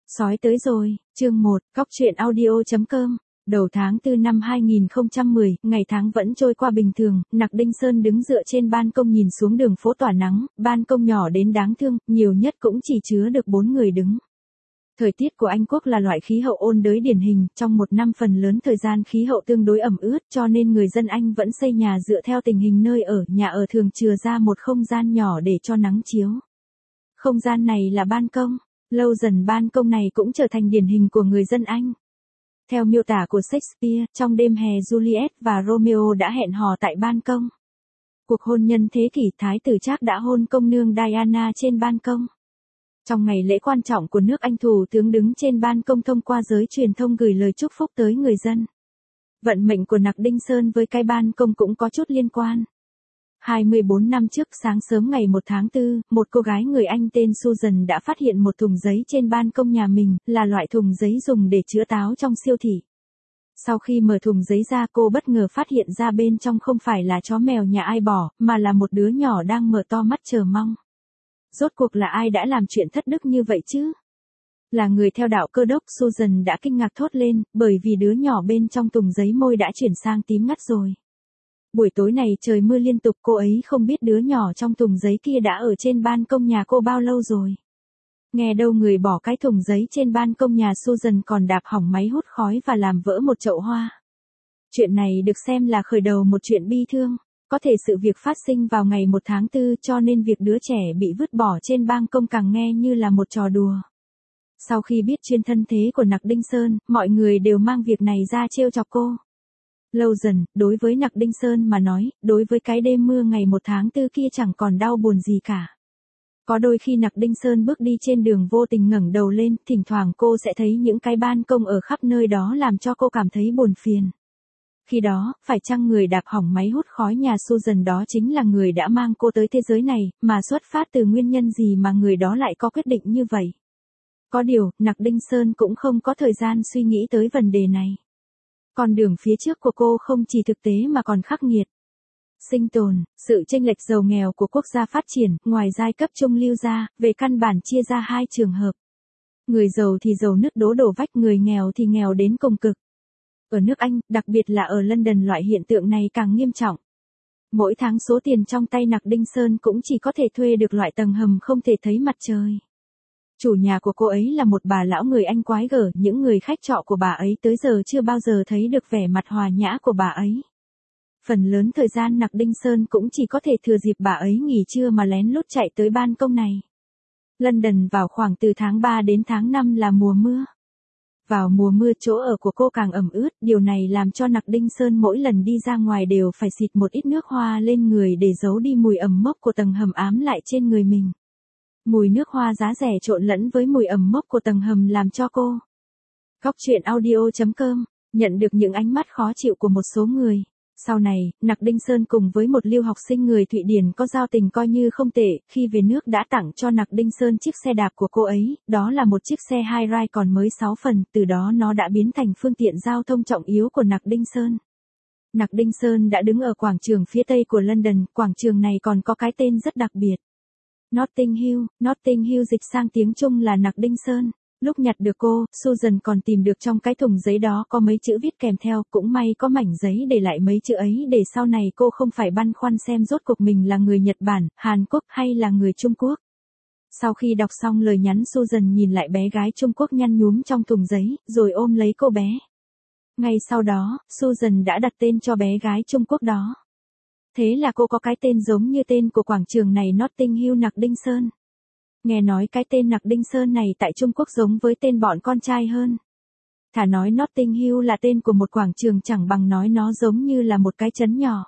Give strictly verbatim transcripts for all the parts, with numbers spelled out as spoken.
Sói tới rồi, chương một, Cóc truyện audio.com. Đầu tháng tư năm hai nghìn không trăm mười, ngày tháng vẫn trôi qua bình thường, Nặc Đinh Sơn đứng dựa trên ban công nhìn xuống đường phố tỏa nắng, ban công nhỏ đến đáng thương, nhiều nhất cũng chỉ chứa được bốn người đứng. Thời tiết của Anh Quốc là loại khí hậu ôn đới điển hình, trong một năm phần lớn thời gian khí hậu tương đối ẩm ướt, cho nên người dân Anh vẫn xây nhà dựa theo tình hình nơi ở, nhà ở thường chừa ra một không gian nhỏ để cho nắng chiếu. Không gian này là ban công. Lâu dần ban công này cũng trở thành điển hình của người dân Anh. Theo miêu tả của Shakespeare, trong đêm hè Juliet và Romeo đã hẹn hò tại ban công. Cuộc hôn nhân thế kỷ, Thái tử Charles đã hôn công nương Diana trên ban công. Trong ngày lễ quan trọng của nước Anh, thủ tướng đứng trên ban công thông qua giới truyền thông gửi lời chúc phúc tới người dân. Vận mệnh của Nặc Đinh Sơn với cái ban công cũng có chút liên quan. hai mươi bốn năm trước, sáng sớm ngày một tháng tư, một cô gái người Anh tên Susan đã phát hiện một thùng giấy trên ban công nhà mình, là loại thùng giấy dùng để chứa táo trong siêu thị. Sau khi mở thùng giấy ra, cô bất ngờ phát hiện ra bên trong không phải là chó mèo nhà ai bỏ, mà là một đứa nhỏ đang mở to mắt chờ mong. Rốt cuộc là ai đã làm chuyện thất đức như vậy chứ? Là người theo đạo Cơ đốc, Susan đã kinh ngạc thốt lên, bởi vì đứa nhỏ bên trong thùng giấy môi đã chuyển sang tím ngắt rồi. Buổi tối này trời mưa liên tục, cô ấy không biết đứa nhỏ trong thùng giấy kia đã ở trên ban công nhà cô bao lâu rồi. Nghe đâu người bỏ cái thùng giấy trên ban công nhà Susan còn đạp hỏng máy hút khói và làm vỡ một chậu hoa. Chuyện này được xem là khởi đầu một chuyện bi thương. Có thể sự việc phát sinh vào ngày một tháng tư, cho nên việc đứa trẻ bị vứt bỏ trên ban công càng nghe như là một trò đùa. Sau khi biết chuyên thân thế của Nặc Đinh Sơn, mọi người đều mang việc này ra trêu chọc cô. Lâu dần, đối với Nặc Đinh Sơn mà nói, đối với cái đêm mưa ngày một tháng tư kia chẳng còn đau buồn gì cả. Có đôi khi Nặc Đinh Sơn bước đi trên đường vô tình ngẩng đầu lên, thỉnh thoảng cô sẽ thấy những cái ban công ở khắp nơi đó làm cho cô cảm thấy buồn phiền. Khi đó, phải chăng người đạp hỏng máy hút khói nhà Susan đó chính là người đã mang cô tới thế giới này, mà xuất phát từ nguyên nhân gì mà người đó lại có quyết định như vậy? Có điều, Nặc Đinh Sơn cũng không có thời gian suy nghĩ tới vấn đề này. Con đường phía trước của cô không chỉ thực tế mà còn khắc nghiệt. Sinh tồn, sự chênh lệch giàu nghèo của quốc gia phát triển, ngoài giai cấp trung lưu ra, về căn bản chia ra hai trường hợp. Người giàu thì giàu nứt đố đổ vách, người nghèo thì nghèo đến cùng cực. Ở nước Anh, đặc biệt là ở London, loại hiện tượng này càng nghiêm trọng. Mỗi tháng số tiền trong tay Nặc Đinh Sơn cũng chỉ có thể thuê được loại tầng hầm không thể thấy mặt trời. Chủ nhà của cô ấy là một bà lão người Anh quái gở, những người khách trọ của bà ấy tới giờ chưa bao giờ thấy được vẻ mặt hòa nhã của bà ấy. Phần lớn thời gian Nặc Đinh Sơn cũng chỉ có thể thừa dịp bà ấy nghỉ trưa mà lén lút chạy tới ban công này. London vào khoảng từ tháng ba đến tháng năm là mùa mưa. Vào mùa mưa chỗ ở của cô càng ẩm ướt, điều này làm cho Nặc Đinh Sơn mỗi lần đi ra ngoài đều phải xịt một ít nước hoa lên người để giấu đi mùi ẩm mốc của tầng hầm ám lại trên người mình. Mùi nước hoa giá rẻ trộn lẫn với mùi ẩm mốc của tầng hầm làm cho cô. Cóc truyện audio.com nhận được những ánh mắt khó chịu của một số người. Sau này, Nặc Đinh Sơn cùng với một lưu học sinh người Thụy Điển có giao tình coi như không tệ, khi về nước đã tặng cho Nặc Đinh Sơn chiếc xe đạp của cô ấy, đó là một chiếc xe hai rai còn mới sáu phần, từ đó nó đã biến thành phương tiện giao thông trọng yếu của Nặc Đinh Sơn. Nặc Đinh Sơn đã đứng ở quảng trường phía tây của London, quảng trường này còn có cái tên rất đặc biệt. Notting Hill, Notting Hill dịch sang tiếng Trung là Nặc Đinh Sơn. Lúc nhặt được cô, Susan còn tìm được trong cái thùng giấy đó có mấy chữ viết kèm theo, cũng may có mảnh giấy để lại mấy chữ ấy để sau này cô không phải băn khoăn xem rốt cuộc mình là người Nhật Bản, Hàn Quốc hay là người Trung Quốc. Sau khi đọc xong lời nhắn, Susan nhìn lại bé gái Trung Quốc nhăn nhúm trong thùng giấy, rồi ôm lấy cô bé. Ngay sau đó, Susan đã đặt tên cho bé gái Trung Quốc đó. Thế là cô có cái tên giống như tên của quảng trường này, Notting Hill Nặc Đinh Sơn. Nghe nói cái tên Nặc Đinh Sơn này tại Trung Quốc giống với tên bọn con trai hơn. Thà nói Notting Hill là tên của một quảng trường chẳng bằng nói nó giống như là một cái trấn nhỏ.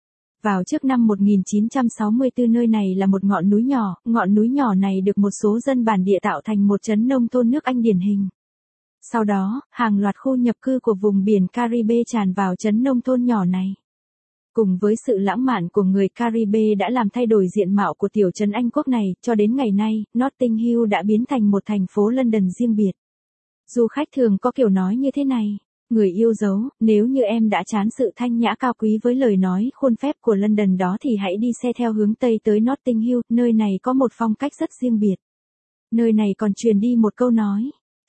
Vào trước năm một nghìn chín trăm sáu mươi tư nơi này là một ngọn núi nhỏ, ngọn núi nhỏ này được một số dân bản địa tạo thành một trấn nông thôn nước Anh điển hình. Sau đó, hàng loạt khu nhập cư của vùng biển Caribe tràn vào trấn nông thôn nhỏ này. Cùng với sự lãng mạn của người Caribe đã làm thay đổi diện mạo của tiểu trấn Anh Quốc này, cho đến ngày nay, Notting Hill đã biến thành một thành phố London riêng biệt. Du khách thường có kiểu nói như thế này, người yêu dấu, nếu như em đã chán sự thanh nhã cao quý với lời nói khuôn phép của London đó thì hãy đi xe theo hướng Tây tới Notting Hill, nơi này có một phong cách rất riêng biệt. Nơi này còn truyền đi một câu nói,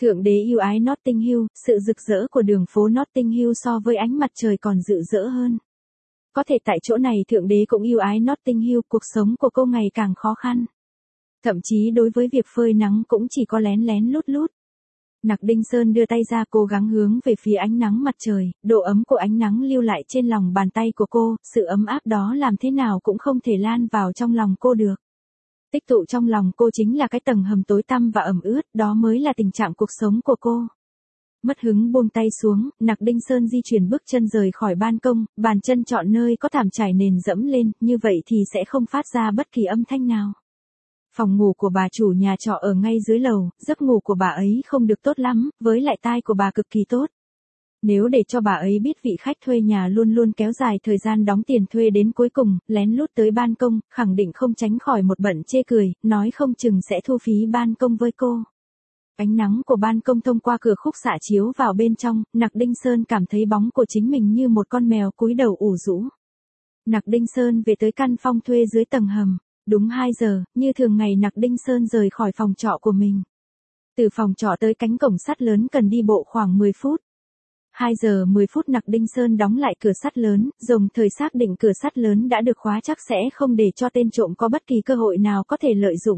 Thượng đế yêu ái Notting Hill, sự rực rỡ của đường phố Notting Hill so với ánh mặt trời còn rực rỡ hơn. Có thể tại chỗ này Thượng đế cũng yêu ái Notting Hill, cuộc sống của cô ngày càng khó khăn. Thậm chí đối với việc phơi nắng cũng chỉ có lén lén lút lút. Nặc Đinh Sơn đưa tay ra cố gắng hướng về phía ánh nắng mặt trời, độ ấm của ánh nắng lưu lại trên lòng bàn tay của cô, sự ấm áp đó làm thế nào cũng không thể lan vào trong lòng cô được. Tích tụ trong lòng cô chính là cái tầng hầm tối tăm và ẩm ướt, đó mới là tình trạng cuộc sống của cô. Mất hứng buông tay xuống, Nặc Đinh Sơn di chuyển bước chân rời khỏi ban công, bàn chân chọn nơi có thảm trải nền dẫm lên, như vậy thì sẽ không phát ra bất kỳ âm thanh nào. Phòng ngủ của bà chủ nhà trọ ở ngay dưới lầu, giấc ngủ của bà ấy không được tốt lắm, với lại tai của bà cực kỳ tốt. Nếu để cho bà ấy biết vị khách thuê nhà luôn luôn kéo dài thời gian đóng tiền thuê đến cuối cùng, lén lút tới ban công, khẳng định không tránh khỏi một bận chê cười, nói không chừng sẽ thu phí ban công với cô. Ánh nắng của ban công thông qua cửa khúc xạ chiếu vào bên trong, Nặc Đinh Sơn cảm thấy bóng của chính mình như một con mèo cúi đầu ủ rũ. Nặc Đinh Sơn về tới căn phòng thuê dưới tầng hầm. Đúng hai giờ, như thường ngày Nặc Đinh Sơn rời khỏi phòng trọ của mình. Từ phòng trọ tới cánh cổng sắt lớn cần đi bộ khoảng mười phút. hai giờ mười phút Nặc Đinh Sơn đóng lại cửa sắt lớn, đồng thời xác định cửa sắt lớn đã được khóa chắc sẽ không để cho tên trộm có bất kỳ cơ hội nào có thể lợi dụng.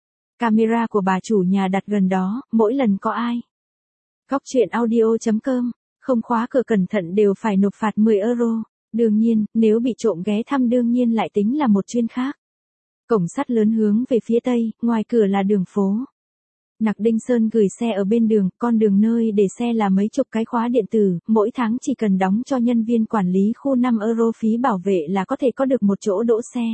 Camera của bà chủ nhà đặt gần đó, mỗi lần có ai. Góc truyện audio chấm com, không khóa cửa cẩn thận đều phải nộp phạt mười euro. Đương nhiên, nếu bị trộm ghé thăm đương nhiên lại tính là một chuyện khác. Cổng sắt lớn hướng về phía tây, ngoài cửa là đường phố. Nặc Đinh Sơn gửi xe ở bên đường, con đường nơi để xe là mấy chục cái khóa điện tử, mỗi tháng chỉ cần đóng cho nhân viên quản lý khu năm euro phí bảo vệ là có thể có được một chỗ đỗ xe.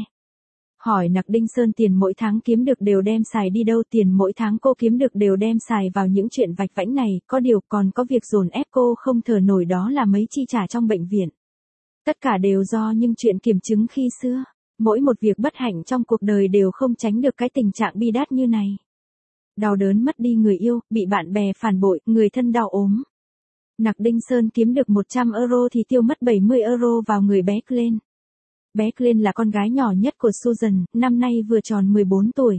Hỏi Nặc Đinh Sơn tiền mỗi tháng kiếm được đều đem xài đi đâu, tiền mỗi tháng cô kiếm được đều đem xài vào những chuyện vạch vãnh này, có điều còn có việc dồn ép cô không thở nổi đó là mấy chi trả trong bệnh viện. Tất cả đều do những chuyện kiểm chứng khi xưa. Mỗi một việc bất hạnh trong cuộc đời đều không tránh được cái tình trạng bi đát như này. Đau đớn mất đi người yêu, bị bạn bè phản bội, người thân đau ốm. Nặc Đinh Sơn kiếm được một trăm euro thì tiêu mất bảy mươi euro vào người bé Glenn. Bé Glenn là con gái nhỏ nhất của Susan, năm nay vừa tròn mười bốn tuổi.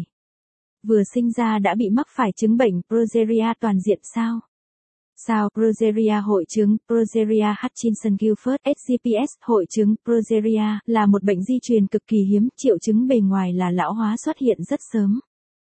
Vừa sinh ra đã bị mắc phải chứng bệnh progeria toàn diện sao? Sao progeria hội chứng progeria Hutchinson-Gilford S G P S hội chứng progeria là một bệnh di truyền cực kỳ hiếm, triệu chứng bề ngoài là lão hóa xuất hiện rất sớm.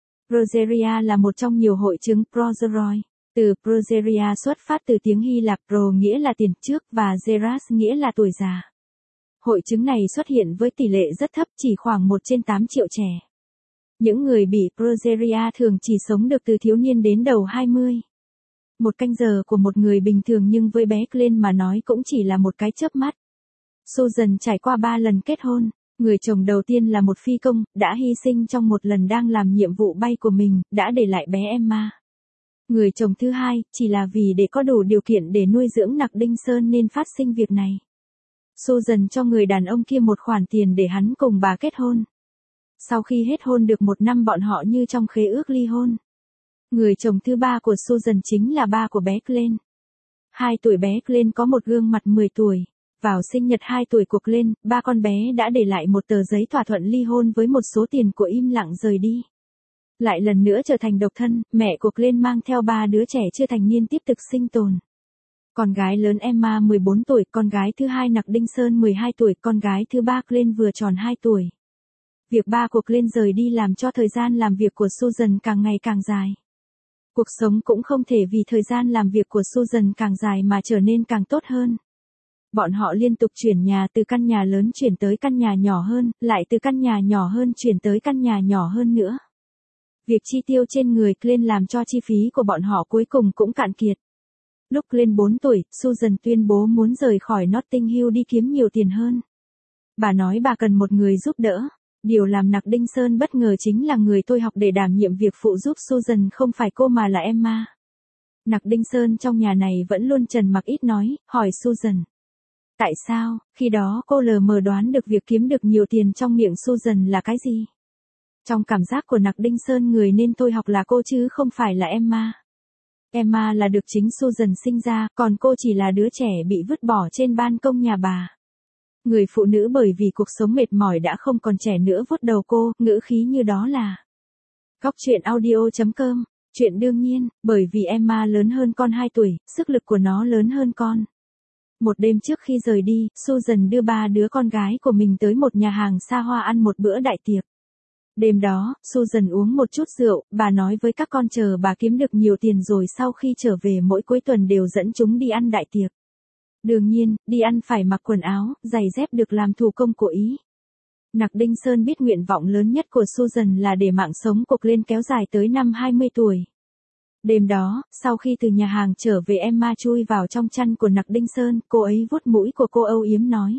Progeria là một trong nhiều hội chứng progeroid. Từ progeria xuất phát từ tiếng Hy Lạp pro nghĩa là tiền trước và geras nghĩa là tuổi già. Hội chứng này xuất hiện với tỷ lệ rất thấp, chỉ khoảng một trên tám triệu trẻ. Những người bị progeria thường chỉ sống được từ thiếu niên đến đầu hai mươi. Một canh giờ của một người bình thường nhưng với bé Glenn mà nói cũng chỉ là một cái chớp mắt. Susan trải qua ba lần kết hôn, người chồng đầu tiên là một phi công, đã hy sinh trong một lần đang làm nhiệm vụ bay của mình, đã để lại bé Emma. Người chồng thứ hai, chỉ là vì để có đủ điều kiện để nuôi dưỡng Nặc Đinh Sơn nên phát sinh việc này. Susan cho người đàn ông kia một khoản tiền để hắn cùng bà kết hôn. Sau khi hết hôn được một năm bọn họ như trong khế ước ly hôn. Người chồng thứ ba của Susan chính là ba của bé Glenn. Hai tuổi bé Glenn có một gương mặt mười tuổi. Vào sinh nhật hai tuổi của Glenn, ba con bé đã để lại một tờ giấy thỏa thuận ly hôn với một số tiền của im lặng rời đi. Lại lần nữa trở thành độc thân, mẹ của Glenn mang theo ba đứa trẻ chưa thành niên tiếp tục sinh tồn. Con gái lớn Emma mười bốn tuổi, con gái thứ hai Nặc Đinh Sơn mười hai tuổi, con gái thứ ba Glenn vừa tròn hai tuổi. Việc ba của Glenn rời đi làm cho thời gian làm việc của Susan càng ngày càng dài. Cuộc sống cũng không thể vì thời gian làm việc của Susan càng dài mà trở nên càng tốt hơn. Bọn họ liên tục chuyển nhà, từ căn nhà lớn chuyển tới căn nhà nhỏ hơn, lại từ căn nhà nhỏ hơn chuyển tới căn nhà nhỏ hơn nữa. Việc chi tiêu trên người Glenn làm cho chi phí của bọn họ cuối cùng cũng cạn kiệt. Lúc Glenn bốn tuổi, Susan tuyên bố muốn rời khỏi Notting Hill đi kiếm nhiều tiền hơn. Bà nói bà cần một người giúp đỡ. Điều làm Nặc Đinh Sơn bất ngờ chính là người tôi học để đảm nhiệm việc phụ giúp Susan không phải cô mà là Emma. Nặc Đinh Sơn trong nhà này vẫn luôn trầm mặc ít nói, hỏi Susan. Tại sao, khi đó cô lờ mờ đoán được việc kiếm được nhiều tiền trong miệng Susan là cái gì? Trong cảm giác của Nặc Đinh Sơn người nên tôi học là cô chứ không phải là Emma. Emma là được chính Susan sinh ra, còn cô chỉ là đứa trẻ bị vứt bỏ trên ban công nhà bà. Người phụ nữ bởi vì cuộc sống mệt mỏi đã không còn trẻ nữa vuốt đầu cô, ngữ khí như đó là. Góc truyện audio chấm com Chuyện đương nhiên, bởi vì Emma lớn hơn con hai tuổi, sức lực của nó lớn hơn con. Một đêm trước khi rời đi, Susan đưa ba đứa con gái của mình tới một nhà hàng xa hoa ăn một bữa đại tiệc. Đêm đó, Susan uống một chút rượu, bà nói với các con chờ bà kiếm được nhiều tiền rồi sau khi trở về mỗi cuối tuần đều dẫn chúng đi ăn đại tiệc. Đương nhiên, đi ăn phải mặc quần áo, giày dép được làm thủ công của Ý. Nặc Đinh Sơn biết nguyện vọng lớn nhất của Susan là để mạng sống của Glenn kéo dài tới năm hai mươi tuổi. Đêm đó, sau khi từ nhà hàng trở về Emma chui vào trong chăn của Nặc Đinh Sơn, cô ấy vuốt mũi của cô âu yếm nói.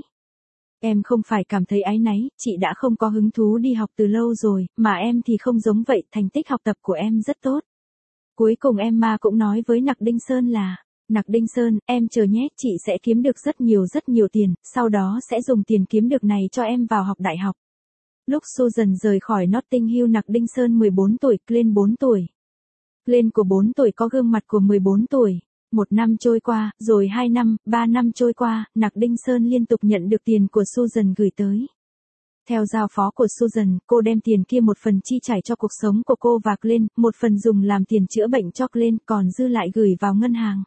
Em không phải cảm thấy áy náy, chị đã không có hứng thú đi học từ lâu rồi, mà em thì không giống vậy, thành tích học tập của em rất tốt. Cuối cùng Emma cũng nói với Nặc Đinh Sơn là, Nặc Đinh Sơn, em chờ nhé, chị sẽ kiếm được rất nhiều rất nhiều tiền, sau đó sẽ dùng tiền kiếm được này cho em vào học đại học. Lúc Susan rời khỏi Notting Hill, Nặc Đinh Sơn mười bốn tuổi, Glenn bốn tuổi. Glenn của bốn tuổi có gương mặt của mười bốn tuổi. Một năm trôi qua, rồi hai năm, ba năm trôi qua, Nặc Đinh Sơn liên tục nhận được tiền của Susan gửi tới. Theo giao phó của Susan, cô đem tiền kia một phần chi trả cho cuộc sống của cô và Glenn, một phần dùng làm tiền chữa bệnh cho Glenn, còn dư lại gửi vào ngân hàng.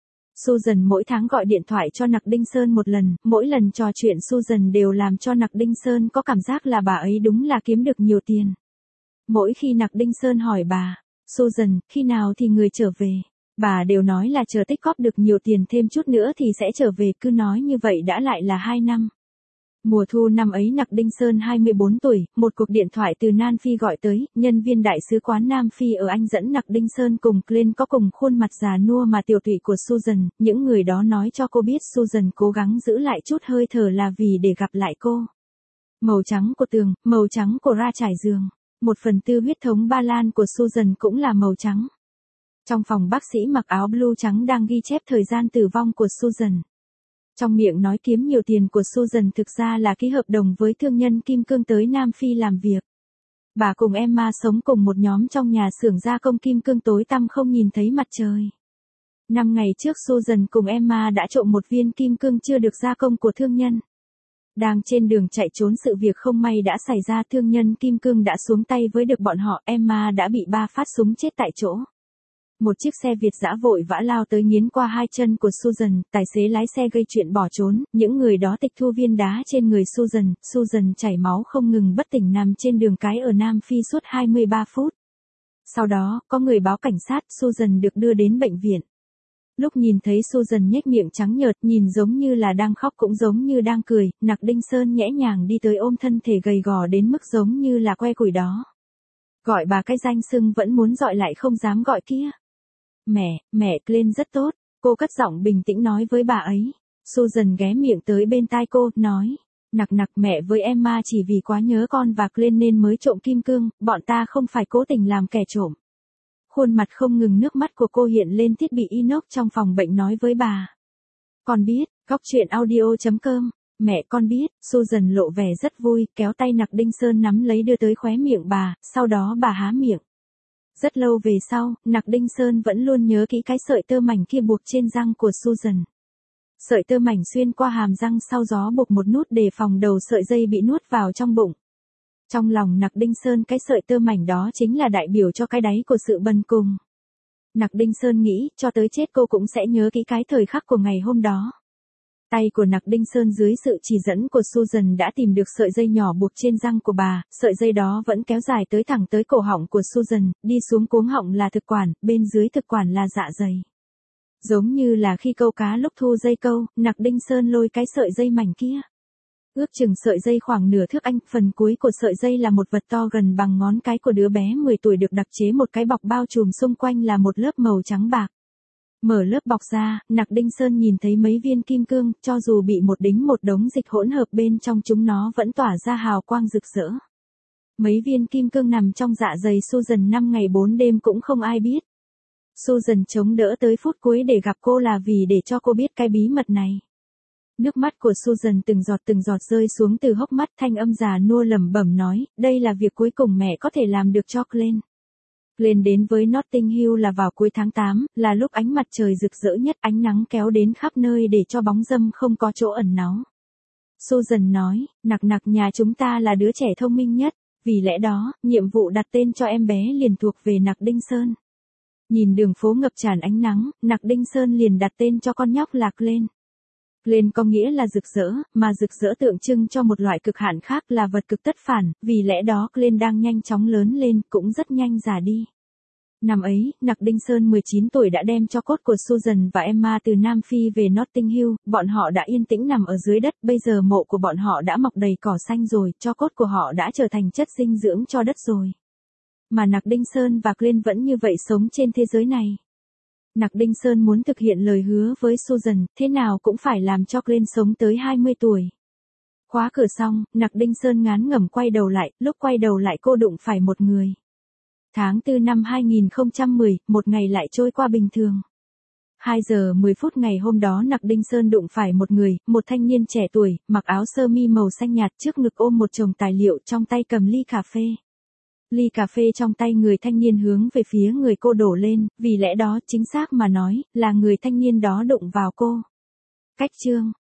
Susan mỗi tháng gọi điện thoại cho Nặc Đinh Sơn một lần, mỗi lần trò chuyện Susan đều làm cho Nặc Đinh Sơn có cảm giác là bà ấy đúng là kiếm được nhiều tiền. Mỗi khi Nặc Đinh Sơn hỏi bà, Susan, khi nào thì người trở về? Bà đều nói là chờ tích góp được nhiều tiền thêm chút nữa thì sẽ trở về, cứ nói như vậy đã lại là hai năm. Mùa thu năm ấy Nặc Đinh Sơn hai mươi bốn tuổi, một cuộc điện thoại từ Nam Phi gọi tới, nhân viên đại sứ quán Nam Phi ở Anh dẫn Nặc Đinh Sơn cùng Glenn có cùng khuôn mặt già nua mà tiều tụy của Susan, những người đó nói cho cô biết Susan cố gắng giữ lại chút hơi thở là vì để gặp lại cô. Màu trắng của tường, màu trắng của ra trải giường, một phần tư huyết thống Ba Lan của Susan cũng là màu trắng. Trong phòng bác sĩ mặc áo blue trắng đang ghi chép thời gian tử vong của Susan. Trong miệng nói kiếm nhiều tiền của Susan thực ra là ký hợp đồng với thương nhân kim cương tới Nam Phi làm việc. Bà cùng Emma sống cùng một nhóm trong nhà xưởng gia công kim cương tối tăm không nhìn thấy mặt trời. Năm ngày trước Susan cùng Emma đã trộm một viên kim cương chưa được gia công của thương nhân. Đang trên đường chạy trốn sự việc không may đã xảy ra, thương nhân kim cương đã xuống tay với được bọn họ, Emma đã bị ba phát súng chết tại chỗ. Một chiếc xe Việt dã vội vã lao tới nghiến qua hai chân của Susan, tài xế lái xe gây chuyện bỏ trốn, những người đó tịch thu viên đá trên người Susan, Susan chảy máu không ngừng bất tỉnh nằm trên đường cái ở Nam Phi suốt hai mươi ba phút. Sau đó, có người báo cảnh sát, Susan được đưa đến bệnh viện. Lúc nhìn thấy Susan nhếch miệng trắng nhợt, nhìn giống như là đang khóc cũng giống như đang cười, Nặc Đinh Sơn nhẽ nhàng đi tới ôm thân thể gầy gò đến mức giống như là que củi đó. Gọi bà cái danh xưng vẫn muốn gọi lại không dám gọi kia. Mẹ, mẹ Glenn rất tốt, cô cất giọng bình tĩnh nói với bà ấy. Susan ghé miệng tới bên tai cô, nói. Nặc nặc, mẹ với Emma chỉ vì quá nhớ con và Glenn nên mới trộm kim cương, bọn ta không phải cố tình làm kẻ trộm. Khuôn mặt không ngừng nước mắt của cô hiện lên thiết bị inox trong phòng bệnh nói với bà. Con biết, góc chuyện audio chấm com, mẹ con biết, Susan lộ vẻ rất vui, kéo tay Nặc Đinh Sơn nắm lấy đưa tới khóe miệng bà, sau đó bà há miệng. Rất lâu về sau, Nặc Đinh Sơn vẫn luôn nhớ kỹ cái sợi tơ mảnh kia buộc trên răng của Susan. Sợi tơ mảnh xuyên qua hàm răng sau gió buộc một nút để phòng đầu sợi dây bị nuốt vào trong bụng. Trong lòng Nặc Đinh Sơn cái sợi tơ mảnh đó chính là đại biểu cho cái đáy của sự bần cùng. Nặc Đinh Sơn nghĩ, cho tới chết cô cũng sẽ nhớ kỹ cái thời khắc của ngày hôm đó. Tay của Nặc Đinh Sơn dưới sự chỉ dẫn của Susan đã tìm được sợi dây nhỏ buộc trên răng của bà, sợi dây đó vẫn kéo dài tới thẳng tới cổ họng của Susan, đi xuống cuống họng là thực quản, bên dưới thực quản là dạ dày. Giống như là khi câu cá lúc thu dây câu, Nặc Đinh Sơn lôi cái sợi dây mảnh kia. Ước chừng sợi dây khoảng nửa thước anh, phần cuối của sợi dây là một vật to gần bằng ngón cái của đứa bé mười tuổi được đặc chế một cái bọc bao trùm xung quanh là một lớp màu trắng bạc. Mở lớp bọc ra, Nặc Đinh Sơn nhìn thấy mấy viên kim cương, cho dù bị một đính một đống dịch hỗn hợp bên trong chúng nó vẫn tỏa ra hào quang rực rỡ. Mấy viên kim cương nằm trong dạ dày Susan năm ngày bốn đêm cũng không ai biết. Susan chống đỡ tới phút cuối để gặp cô là vì để cho cô biết cái bí mật này. Nước mắt của Susan từng giọt từng giọt rơi xuống từ hốc mắt, thanh âm già nua lẩm bẩm nói, đây là việc cuối cùng mẹ có thể làm được cho Glenn. Glenn đến với Notting Hill là vào cuối tháng tám, là lúc ánh mặt trời rực rỡ nhất, ánh nắng kéo đến khắp nơi để cho bóng râm không có chỗ ẩn náu. Susan nói, Nặc nặc, nhà chúng ta là đứa trẻ thông minh nhất, vì lẽ đó, nhiệm vụ đặt tên cho em bé liền thuộc về Nặc Đinh Sơn. Nhìn đường phố ngập tràn ánh nắng, Nặc Đinh Sơn liền đặt tên cho con nhóc là Glenn. Glenn có nghĩa là rực rỡ, mà rực rỡ tượng trưng cho một loại cực hạn khác là vật cực tất phản, vì lẽ đó Glenn đang nhanh chóng lớn lên, cũng rất nhanh già đi. Năm ấy, Nặc Đinh Sơn mười chín tuổi đã đem cho cốt của Susan và Emma từ Nam Phi về Notting Hill, bọn họ đã yên tĩnh nằm ở dưới đất, bây giờ mộ của bọn họ đã mọc đầy cỏ xanh rồi, cho cốt của họ đã trở thành chất dinh dưỡng cho đất rồi. Mà Nặc Đinh Sơn và Glenn vẫn như vậy sống trên thế giới này. Nặc Đinh Sơn muốn thực hiện lời hứa với Susan, thế nào cũng phải làm cho Glenn sống tới hai mươi tuổi. Khóa cửa xong, Nặc Đinh Sơn ngán ngẩm quay đầu lại, lúc quay đầu lại cô đụng phải một người. Tháng tư năm hai nghìn không trăm mười, một ngày lại trôi qua bình thường. hai giờ mười phút ngày hôm đó Nặc Đinh Sơn đụng phải một người, một thanh niên trẻ tuổi, mặc áo sơ mi màu xanh nhạt, trước ngực ôm một chồng tài liệu, trong tay cầm ly cà phê. Ly cà phê trong tay người thanh niên hướng về phía người cô đổ lên, vì lẽ đó chính xác mà nói, là người thanh niên đó đụng vào cô. Cách chương